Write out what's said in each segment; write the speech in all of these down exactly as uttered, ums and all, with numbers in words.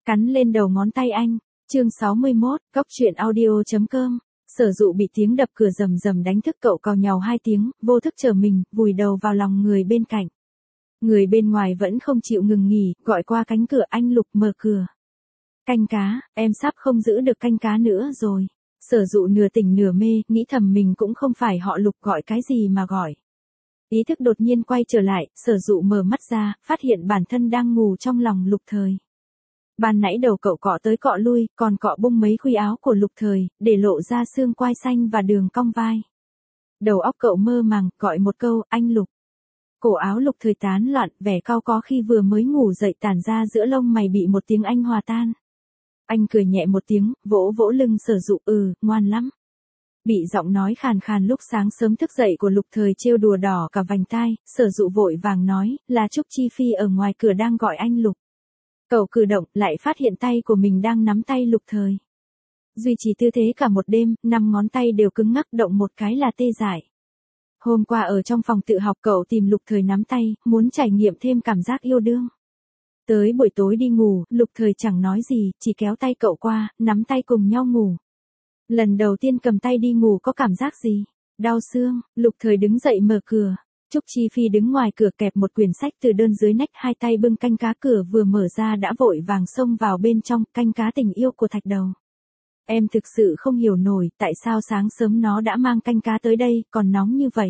cắn lên đầu ngón tay anh. Chương sáu mươi mốt, cóc truyện audio chấm com. Sở Dụ bị tiếng đập cửa rầm rầm đánh thức cậu, càu nhàu hai tiếng, vô thức trở mình, vùi đầu vào lòng người bên cạnh. Người bên ngoài vẫn không chịu ngừng nghỉ, gọi qua cánh cửa, anh Lục mở cửa. Canh cá, em sắp không giữ được canh cá nữa rồi. Sở Dụ nửa tỉnh nửa mê, nghĩ thầm mình cũng không phải họ Lục, gọi cái gì mà gọi. Ý thức đột nhiên quay trở lại, Sở Dụ mở mắt ra, phát hiện bản thân đang ngủ trong lòng Lục Thời. Ban nãy đầu cậu cọ tới cọ lui, còn cọ bung mấy khuy áo của Lục Thời, để lộ ra xương quai xanh và đường cong vai. Đầu óc cậu mơ màng, gọi một câu, anh Lục. Cổ áo Lục Thời tán loạn, vẻ cau có khi vừa mới ngủ dậy tản ra giữa lông mày bị một tiếng anh hòa tan. Anh cười nhẹ một tiếng, vỗ vỗ lưng Sở Dụ, ừ, ngoan lắm. Bị giọng nói khàn khàn lúc sáng sớm thức dậy của Lục Thời trêu đùa đỏ cả vành tai, Sở Dụ vội vàng nói, là Trúc Chi Phi ở ngoài cửa đang gọi anh Lục. Cậu cử động, lại phát hiện tay của mình đang nắm tay Lục Thời. Duy trì tư thế cả một đêm, năm ngón tay đều cứng ngắc, động một cái là tê dại. Hôm qua ở trong phòng tự học cậu tìm Lục Thời nắm tay, muốn trải nghiệm thêm cảm giác yêu đương. Tới buổi tối đi ngủ, Lục Thời chẳng nói gì, chỉ kéo tay cậu qua, nắm tay cùng nhau ngủ. Lần đầu tiên cầm tay đi ngủ có cảm giác gì? Đau xương. Lục Thời đứng dậy mở cửa. Trúc Chi Phi đứng ngoài cửa kẹp một quyển sách từ đơn dưới nách, hai tay bưng canh cá, cửa vừa mở ra đã vội vàng xông vào bên trong, canh cá tình yêu của Thạch Đầu. Em thực sự không hiểu nổi, tại sao sáng sớm nó đã mang canh cá tới đây, còn nóng như vậy.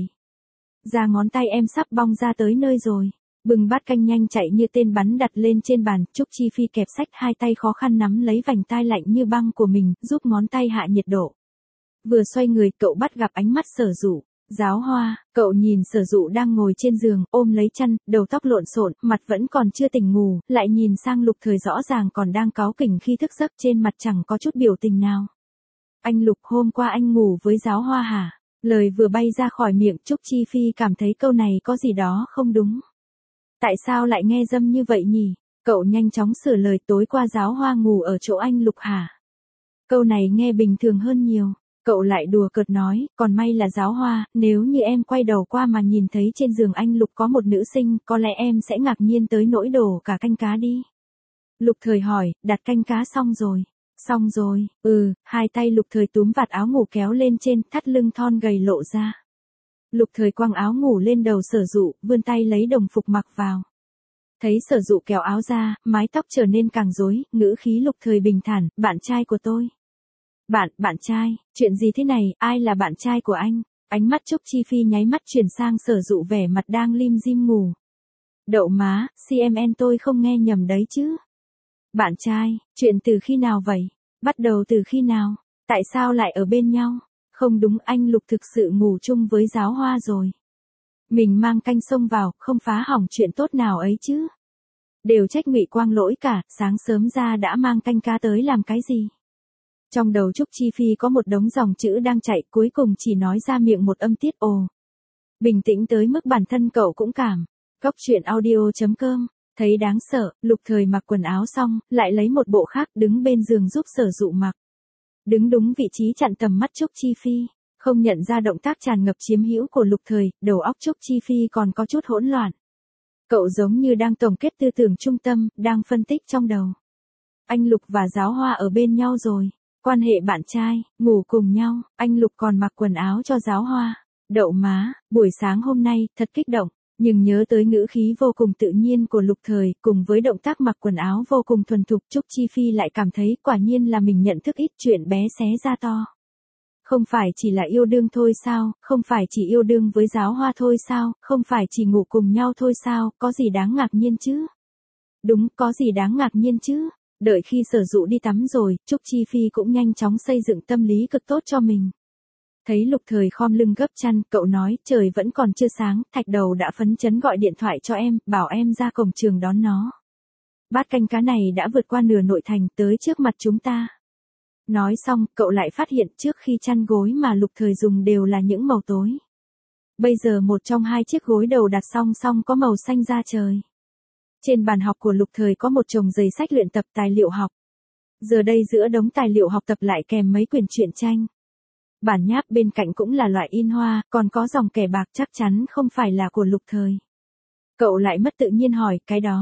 Da ngón tay em sắp bong ra tới nơi rồi. Bưng bát canh nhanh chạy như tên bắn đặt lên trên bàn, Trúc Chi Phi kẹp sách, hai tay khó khăn nắm lấy vành tai lạnh như băng của mình, giúp ngón tay hạ nhiệt độ. Vừa xoay người, cậu bắt gặp ánh mắt Sở Dụ. Giáo Hoa, cậu nhìn Sở Dụ đang ngồi trên giường, ôm lấy chăn, đầu tóc lộn xộn, mặt vẫn còn chưa tỉnh ngủ, lại nhìn sang Lục Thời rõ ràng còn đang cáu kỉnh khi thức giấc, trên mặt chẳng có chút biểu tình nào. Anh Lục, hôm qua anh ngủ với Giáo Hoa hả? Lời vừa bay ra khỏi miệng, Trúc Chi Phi cảm thấy câu này có gì đó không đúng. Tại sao lại nghe dâm như vậy nhỉ? Cậu nhanh chóng sửa lời, tối qua Giáo Hoa ngủ ở chỗ anh Lục hả? Câu này nghe bình thường hơn nhiều. Cậu lại đùa cợt nói, còn may là Giáo Hoa, nếu như em quay đầu qua mà nhìn thấy trên giường anh Lục có một nữ sinh, có lẽ em sẽ ngạc nhiên tới nỗi đổ cả canh cá đi. Lục Thời hỏi, đặt canh cá xong rồi. Xong rồi, ừ, hai tay Lục Thời túm vạt áo ngủ kéo lên trên, thắt lưng thon gầy lộ ra. Lục Thời quăng áo ngủ lên đầu Sở Dụ, vươn tay lấy đồng phục mặc vào. Thấy Sở Dụ kéo áo ra, mái tóc trở nên càng rối, ngữ khí Lục Thời bình thản, bạn trai của tôi. Bạn, bạn trai, chuyện gì thế này, ai là bạn trai của anh? Ánh mắt Trúc Chi Phi nháy mắt chuyển sang Sở Dụ, vẻ mặt đang lim dim ngủ. Đậu má, xê em en tôi không nghe nhầm đấy chứ. Bạn trai, chuyện từ khi nào vậy? Bắt đầu từ khi nào? Tại sao lại ở bên nhau? Không đúng, anh Lục thực sự ngủ chung với Giáo Hoa rồi. Mình mang canh xông vào, không phá hỏng chuyện tốt nào ấy chứ. Đều trách Ngụy Quang lỗi cả, sáng sớm ra đã mang canh cá tới làm cái gì? Trong đầu Trúc Chi Phi có một đống dòng chữ đang chạy, cuối cùng chỉ nói ra miệng một âm tiết ồ. Bình tĩnh tới mức bản thân cậu cũng cảm. Cóc truyện audio chấm com. Thấy đáng sợ, Lục Thời mặc quần áo xong, lại lấy một bộ khác, đứng bên giường giúp Sở Dụ mặc. Đứng đúng vị trí chặn tầm mắt Trúc Chi Phi, không nhận ra động tác tràn ngập chiếm hữu của Lục Thời, đầu óc Trúc Chi Phi còn có chút hỗn loạn. Cậu giống như đang tổng kết tư tưởng trung tâm, đang phân tích trong đầu. Anh Lục và Giáo Hoa ở bên nhau rồi. Quan hệ bạn trai, ngủ cùng nhau, anh Lục còn mặc quần áo cho Giáo Hoa. Đậu má, buổi sáng hôm nay, thật kích động, nhưng nhớ tới ngữ khí vô cùng tự nhiên của Lục Thời, cùng với động tác mặc quần áo vô cùng thuần thục, Trúc Chi Phi lại cảm thấy quả nhiên là mình nhận thức ít chuyện bé xé ra to. Không phải chỉ là yêu đương thôi sao, không phải chỉ yêu đương với Giáo Hoa thôi sao, không phải chỉ ngủ cùng nhau thôi sao, có gì đáng ngạc nhiên chứ? Đúng, có gì đáng ngạc nhiên chứ? Đợi khi Sở Dụ đi tắm rồi, Trúc Chi Phi cũng nhanh chóng xây dựng tâm lý cực tốt cho mình. Thấy Lục Thời khom lưng gấp chăn, cậu nói, trời vẫn còn chưa sáng, Thạch Đầu đã phấn chấn gọi điện thoại cho em, bảo em ra cổng trường đón nó. Bát canh cá này đã vượt qua nửa nội thành, tới trước mặt chúng ta. Nói xong, cậu lại phát hiện trước khi chăn gối mà Lục Thời dùng đều là những màu tối. Bây giờ một trong hai chiếc gối đầu đặt song song có màu xanh da trời. Trên bàn học của Lục Thời có một chồng giày sách luyện tập tài liệu học. Giờ đây giữa đống tài liệu học tập lại kèm mấy quyển truyện tranh. Bản nháp bên cạnh cũng là loại in hoa, còn có dòng kẻ bạc chắc chắn không phải là của Lục Thời. Cậu lại mất tự nhiên hỏi, cái đó,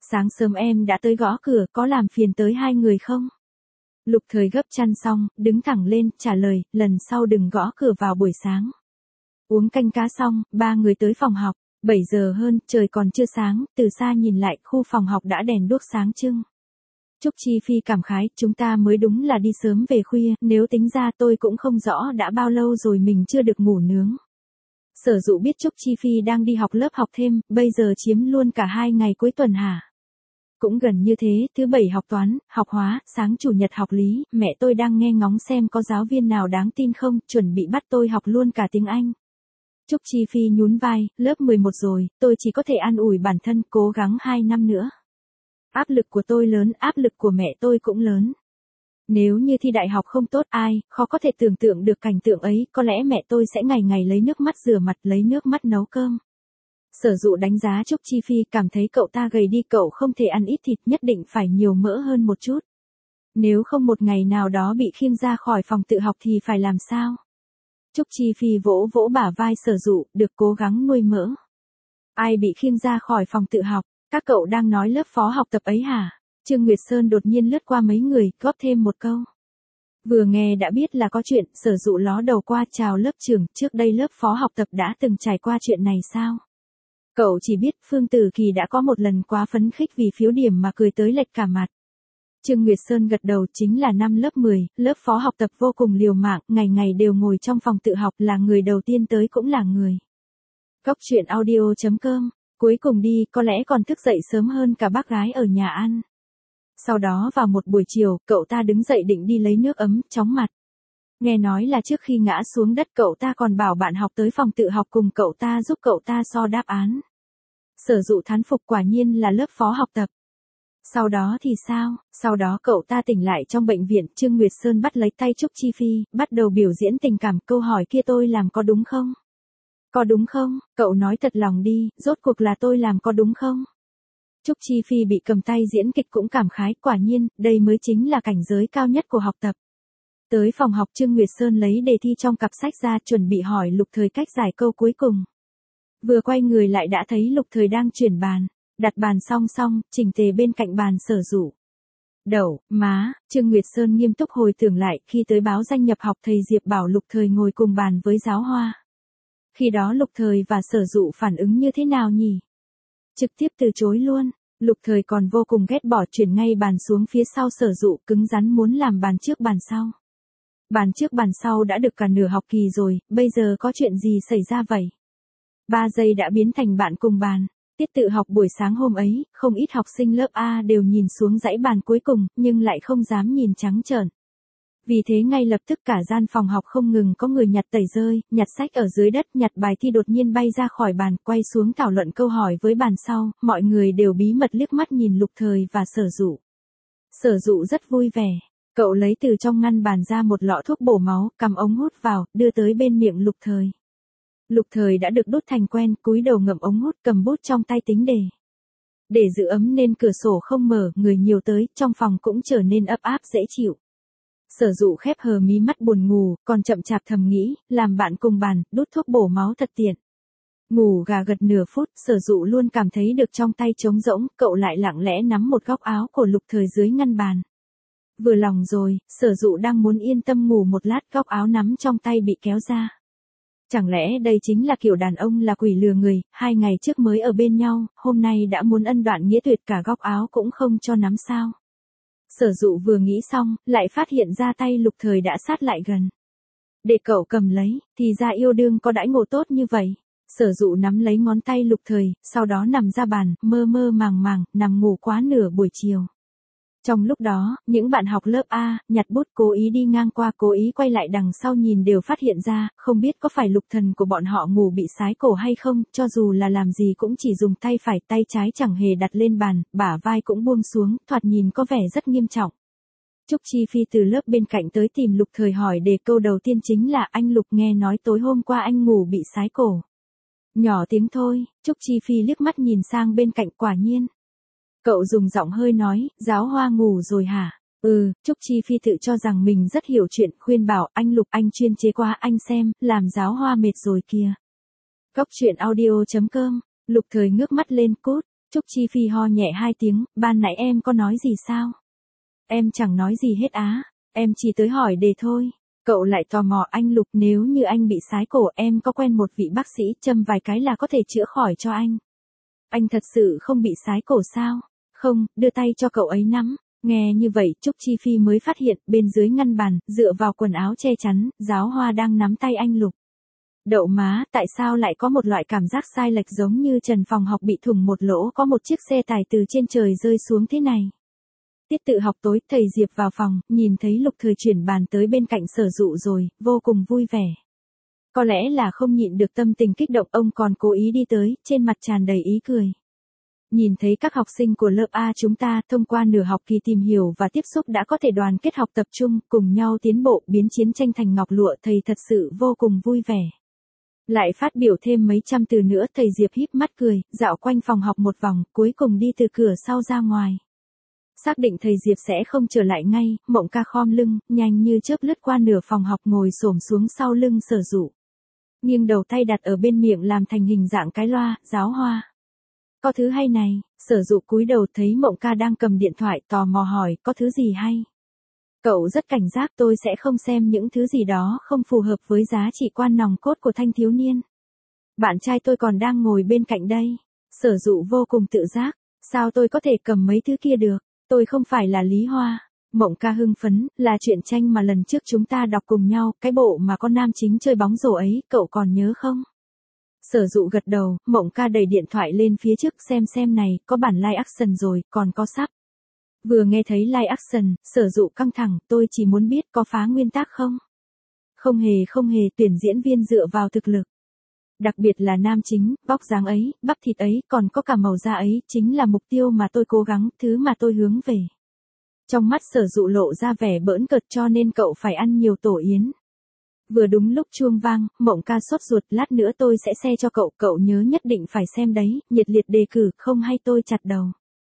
Sáng sớm em đã tới gõ cửa, có làm phiền tới hai người không? Lục Thời gấp chăn xong, đứng thẳng lên, trả lời, lần sau đừng gõ cửa vào buổi sáng. Uống canh cá xong, ba người tới phòng học, bảy giờ hơn, trời còn chưa sáng, từ xa nhìn lại, khu phòng học đã đèn đuốc sáng trưng. Trúc Chi Phi cảm khái, chúng ta mới đúng là đi sớm về khuya, nếu tính ra tôi cũng không rõ đã bao lâu rồi mình chưa được ngủ nướng. Sở Dụ biết Trúc Chi Phi đang đi học lớp học thêm, bây giờ chiếm luôn cả hai ngày cuối tuần hả? Cũng gần như thế, thứ bảy học toán, học hóa, sáng chủ nhật học lý, mẹ tôi đang nghe ngóng xem có giáo viên nào đáng tin không, chuẩn bị bắt tôi học luôn cả tiếng Anh. Trúc Chi Phi nhún vai, lớp mười một rồi, tôi chỉ có thể an ủi bản thân, cố gắng hai năm nữa. Áp lực của tôi lớn, áp lực của mẹ tôi cũng lớn. Nếu như thi đại học không tốt ai, khó có thể tưởng tượng được cảnh tượng ấy, có lẽ mẹ tôi sẽ ngày ngày lấy nước mắt rửa mặt, lấy nước mắt nấu cơm. Sở Dụ đánh giá Trúc Chi Phi, cảm thấy cậu ta gầy đi, cậu không thể ăn ít thịt, nhất định phải nhiều mỡ hơn một chút. Nếu không một ngày nào đó bị khiêng ra khỏi phòng tự học thì phải làm sao? Trúc Chi Phi vỗ vỗ bả vai Sở Dụ, được cố gắng nuôi mỡ. Ai bị khiêng ra khỏi phòng tự học? Các cậu đang nói lớp phó học tập ấy hả? Trương Nguyệt Sơn đột nhiên lướt qua mấy người, góp thêm một câu. Vừa nghe đã biết là có chuyện, Sở Dụ ló đầu qua, chào lớp trưởng, trước đây lớp phó học tập đã từng trải qua chuyện này sao? Cậu chỉ biết Phương Tử Kỳ đã có một lần quá phấn khích vì phiếu điểm mà cười tới lệch cả mặt. Trương Nguyệt Sơn gật đầu, chính là năm lớp mười, lớp phó học tập vô cùng liều mạng, ngày ngày đều ngồi trong phòng tự học, là người đầu tiên tới cũng là người. Góc truyện audio chấm com, cuối cùng đi, có lẽ còn thức dậy sớm hơn cả bác gái ở nhà ăn. Sau đó vào một buổi chiều, cậu ta đứng dậy định đi lấy nước ấm, chóng mặt. Nghe nói là trước khi ngã xuống đất cậu ta còn bảo bạn học tới phòng tự học cùng cậu ta giúp cậu ta so đáp án. Sở Dụ thán phục, quả nhiên là lớp phó học tập. Sau đó thì sao? Sau đó cậu ta tỉnh lại trong bệnh viện, Trương Nguyệt Sơn bắt lấy tay Trúc Chi Phi, bắt đầu biểu diễn tình cảm, câu hỏi kia tôi làm có đúng không? Có đúng không? Cậu nói thật lòng đi, rốt cuộc là tôi làm có đúng không? Trúc Chi Phi bị cầm tay diễn kịch cũng cảm khái, quả nhiên, đây mới chính là cảnh giới cao nhất của học tập. Tới phòng học, Trương Nguyệt Sơn lấy đề thi trong cặp sách ra, chuẩn bị hỏi Lục Thời cách giải câu cuối cùng. Vừa quay người lại đã thấy Lục Thời đang chuyển bàn, đặt bàn song song, chỉnh tề bên cạnh bàn Sở Dụ. Đậu, má, Trương Nguyệt Sơn nghiêm túc hồi tưởng lại, khi tới báo danh nhập học thầy Diệp bảo Lục Thời ngồi cùng bàn với Giáo Hoa. Khi đó Lục Thời và Sở Dụ phản ứng như thế nào nhỉ? Trực tiếp từ chối luôn. Lục Thời còn vô cùng ghét bỏ, chuyển ngay bàn xuống phía sau Sở Dụ, cứng rắn muốn làm bàn trước bàn sau. Bàn trước bàn sau đã được cả nửa học kỳ rồi, bây giờ có chuyện gì xảy ra vậy? Ba giây đã biến thành bạn cùng bàn. Tiết tự học buổi sáng hôm ấy, không ít học sinh lớp A đều nhìn xuống dãy bàn cuối cùng, nhưng lại không dám nhìn trắng trợn. Vì thế ngay lập tức cả gian phòng học không ngừng có người nhặt tẩy rơi, nhặt sách ở dưới đất, nhặt bài thi đột nhiên bay ra khỏi bàn, quay xuống thảo luận câu hỏi với bàn sau, mọi người đều bí mật liếc mắt nhìn Lục Thời và Sở Dụ. Sở Dụ rất vui vẻ, cậu lấy từ trong ngăn bàn ra một lọ thuốc bổ máu, cầm ống hút vào, đưa tới bên miệng Lục Thời. Lục Thời đã được đốt thành quen, cúi đầu ngậm ống hút, cầm bút trong tay tính đề. Để giữ ấm nên cửa sổ không mở, người nhiều tới, trong phòng cũng trở nên ấp áp dễ chịu. Sở Dụ khép hờ mí mắt buồn ngủ, còn chậm chạp thầm nghĩ, làm bạn cùng bàn, đút thuốc bổ máu thật tiện. Ngủ gà gật nửa phút, Sở Dụ luôn cảm thấy được trong tay trống rỗng, cậu lại lặng lẽ nắm một góc áo của Lục Thời dưới ngăn bàn. Vừa lòng rồi, Sở Dụ đang muốn yên tâm ngủ một lát, góc áo nắm trong tay bị kéo ra. Chẳng lẽ đây chính là kiểu đàn ông là quỷ lừa người, hai ngày trước mới ở bên nhau, hôm nay đã muốn ân đoạn nghĩa tuyệt, cả góc áo cũng không cho nắm sao? Sở Dụ vừa nghĩ xong, lại phát hiện ra tay Lục Thời đã sát lại gần. Để cậu cầm lấy, thì ra yêu đương có đãi ngộ tốt như vậy. Sở Dụ nắm lấy ngón tay Lục Thời, sau đó nằm ra bàn, mơ mơ màng màng, nằm ngủ quá nửa buổi chiều. Trong lúc đó, những bạn học lớp A, nhặt bút cố ý đi ngang qua, cố ý quay lại đằng sau nhìn đều phát hiện ra, không biết có phải Lục Thần của bọn họ ngủ bị sái cổ hay không, cho dù là làm gì cũng chỉ dùng tay phải, tay trái chẳng hề đặt lên bàn, bả vai cũng buông xuống, thoạt nhìn có vẻ rất nghiêm trọng. Trúc Chi Phi từ lớp bên cạnh tới tìm Lục Thời hỏi đề, câu đầu tiên chính là, anh Lục, nghe nói tối hôm qua anh ngủ bị sái cổ. Nhỏ tiếng thôi, Trúc Chi Phi liếc mắt nhìn sang bên cạnh, quả nhiên. Cậu dùng giọng hơi nói, Giáo Hoa ngủ rồi hả? Ừ, Trúc Chi Phi tự cho rằng mình rất hiểu chuyện, khuyên bảo, anh Lục, anh chuyên chế quá, anh xem, làm Giáo Hoa mệt rồi kìa. Góc truyện audio chấm com, Lục Thời ngước mắt lên, cút. Trúc Chi Phi ho nhẹ hai tiếng, ban nãy em có nói gì sao? Em chẳng nói gì hết á, em chỉ tới hỏi đề thôi. Cậu lại tò mò, anh Lục, nếu như anh bị sái cổ em có quen một vị bác sĩ châm vài cái là có thể chữa khỏi cho anh. Anh thật sự không bị sái cổ sao? Không, đưa tay cho cậu ấy nắm. Nghe như vậy Trúc Chi Phi mới phát hiện bên dưới ngăn bàn, dựa vào quần áo che chắn, Giáo Hoa đang nắm tay anh Lục. Đậu má, tại sao lại có một loại cảm giác sai lệch giống như trần phòng học bị thủng một lỗ có một chiếc xe tải từ trên trời rơi xuống thế này? Tiết tự học tối, thầy Diệp vào phòng, nhìn thấy Lục Thời chuyển bàn tới bên cạnh Sở Dụ rồi, vô cùng vui vẻ. Có lẽ là không nhịn được tâm tình kích động, ông còn cố ý đi tới, trên mặt tràn đầy ý cười. Nhìn thấy các học sinh của lớp A chúng ta thông qua nửa học kỳ tìm hiểu và tiếp xúc đã có thể đoàn kết học tập trung, cùng nhau tiến bộ, biến chiến tranh thành ngọc lụa, thầy thật sự vô cùng vui vẻ. Lại phát biểu thêm mấy trăm từ nữa, thầy Diệp híp mắt cười, dạo quanh phòng học một vòng, cuối cùng đi từ cửa sau ra ngoài. Xác định thầy Diệp sẽ không trở lại ngay, Mộng Ca khom lưng, nhanh như chớp lướt qua nửa phòng học ngồi xổm xuống sau lưng Sở Dụ. Nghiêng đầu tay đặt ở bên miệng làm thành hình dạng cái loa, Giáo Hoa. Có thứ hay này, Sở Dụ cúi đầu thấy Mộng Ca đang cầm điện thoại, tò mò hỏi, có thứ gì hay? Cậu rất cảnh giác, tôi sẽ không xem những thứ gì đó không phù hợp với giá trị quan nòng cốt của thanh thiếu niên. Bạn trai tôi còn đang ngồi bên cạnh đây. Sở Dụ vô cùng tự giác, sao tôi có thể cầm mấy thứ kia được, tôi không phải là Lý Hoa. Mộng Ca hưng phấn, là truyện tranh mà lần trước chúng ta đọc cùng nhau, cái bộ mà con nam chính chơi bóng rổ ấy, cậu còn nhớ không? Sở Dụ gật đầu, Mộng Ca đẩy điện thoại lên phía trước, xem xem này, có bản live action rồi, còn có sắp. Vừa nghe thấy live action, Sở Dụ căng thẳng, tôi chỉ muốn biết có phá nguyên tắc không? Không hề không hề, tuyển diễn viên dựa vào thực lực. Đặc biệt là nam chính, vóc dáng ấy, bắp thịt ấy, còn có cả màu da ấy, chính là mục tiêu mà tôi cố gắng, thứ mà tôi hướng về. Trong mắt Sở Dụ lộ ra vẻ bỡn cợt, cho nên cậu phải ăn nhiều tổ yến. Vừa đúng lúc chuông vang, Mộng Ca sốt ruột, lát nữa tôi sẽ xe cho cậu, cậu nhớ nhất định phải xem đấy, nhiệt liệt đề cử, không hay tôi chặt đầu.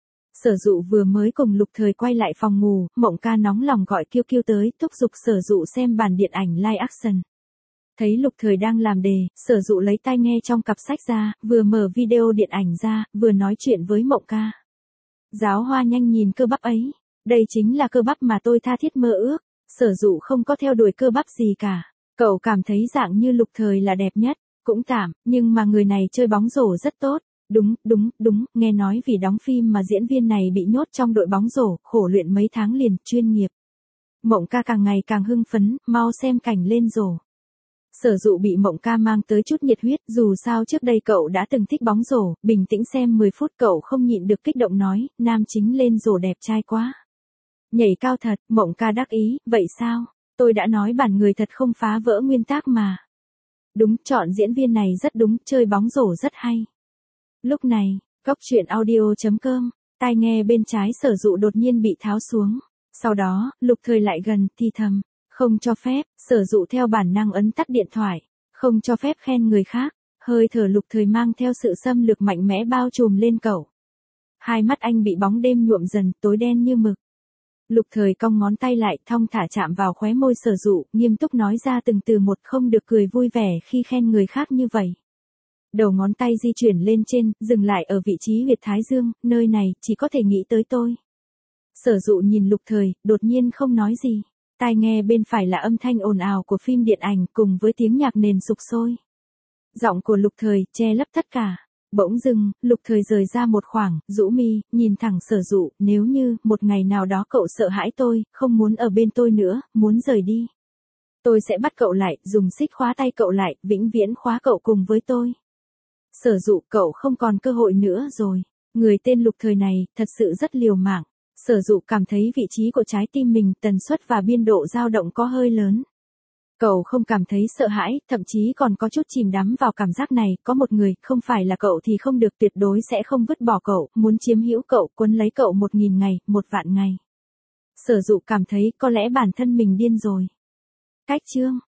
Sở Dụ vừa mới cùng Lục Thời quay lại phòng ngủ, Mộng Ca nóng lòng gọi Kiêu Kiêu tới, thúc giục Sở Dụ xem bản điện ảnh live action. Thấy Lục Thời đang làm đề, Sở Dụ lấy tai nghe trong cặp sách ra, vừa mở video điện ảnh ra, vừa nói chuyện với Mộng Ca. Giáo Hoa nhanh nhìn cơ bắp ấy, đây chính là cơ bắp mà tôi tha thiết mơ ước. Sở Dụ không có theo đuổi cơ bắp gì cả, cậu cảm thấy dạng như Lục Thời là đẹp nhất, cũng tạm, nhưng mà người này chơi bóng rổ rất tốt. Đúng, đúng, đúng, nghe nói vì đóng phim mà diễn viên này bị nhốt trong đội bóng rổ, khổ luyện mấy tháng liền, chuyên nghiệp. Mộng Ca càng ngày càng hưng phấn, mau xem cảnh lên rổ. Sở Dụ bị Mộng Ca mang tới chút nhiệt huyết, dù sao trước đây cậu đã từng thích bóng rổ, bình tĩnh xem mười phút cậu không nhịn được kích động nói, nam chính lên rổ đẹp trai quá. Nhảy cao thật, Mộng Ca đắc ý, vậy sao, tôi đã nói bản người thật không phá vỡ nguyên tắc mà. Đúng, chọn diễn viên này rất đúng, chơi bóng rổ rất hay. Lúc này, góc truyện audio chấm com, tai nghe bên trái Sở Dụ đột nhiên bị tháo xuống. Sau đó, Lục Thời lại gần, thì thầm, không cho phép, Sở Dụ theo bản năng ấn tắt điện thoại, không cho phép khen người khác, hơi thở Lục Thời mang theo sự xâm lược mạnh mẽ bao trùm lên cậu. Hai mắt anh bị bóng đêm nhuộm dần, tối đen như mực. Lục Thời cong ngón tay lại, thong thả chạm vào khóe môi Sở Dụ, nghiêm túc nói ra từng từ một, không được cười vui vẻ khi khen người khác như vậy. Đầu ngón tay di chuyển lên trên, dừng lại ở vị trí huyệt thái dương, nơi này, chỉ có thể nghĩ tới tôi. Sở Dụ nhìn Lục Thời, đột nhiên không nói gì. Tai nghe bên phải là âm thanh ồn ào của phim điện ảnh cùng với tiếng nhạc nền sục sôi. Giọng của Lục Thời che lấp tất cả. Bỗng dưng, Lục Thời rời ra một khoảng, rũ mi, nhìn thẳng Sở Dụ, nếu như, một ngày nào đó cậu sợ hãi tôi, không muốn ở bên tôi nữa, muốn rời đi. Tôi sẽ bắt cậu lại, dùng xích khóa tay cậu lại, vĩnh viễn khóa cậu cùng với tôi. Sở Dụ, cậu không còn cơ hội nữa rồi. Người tên Lục Thời này, thật sự rất liều mạng. Sở Dụ cảm thấy vị trí của trái tim mình, tần suất và biên độ dao động có hơi lớn. Cậu không cảm thấy sợ hãi, thậm chí còn có chút chìm đắm vào cảm giác này, có một người, không phải là cậu thì không được, tuyệt đối sẽ không vứt bỏ cậu, muốn chiếm hữu cậu, quấn lấy cậu một nghìn ngày, một vạn ngày. Sở Dụ cảm thấy có lẽ bản thân mình điên rồi. Cách chương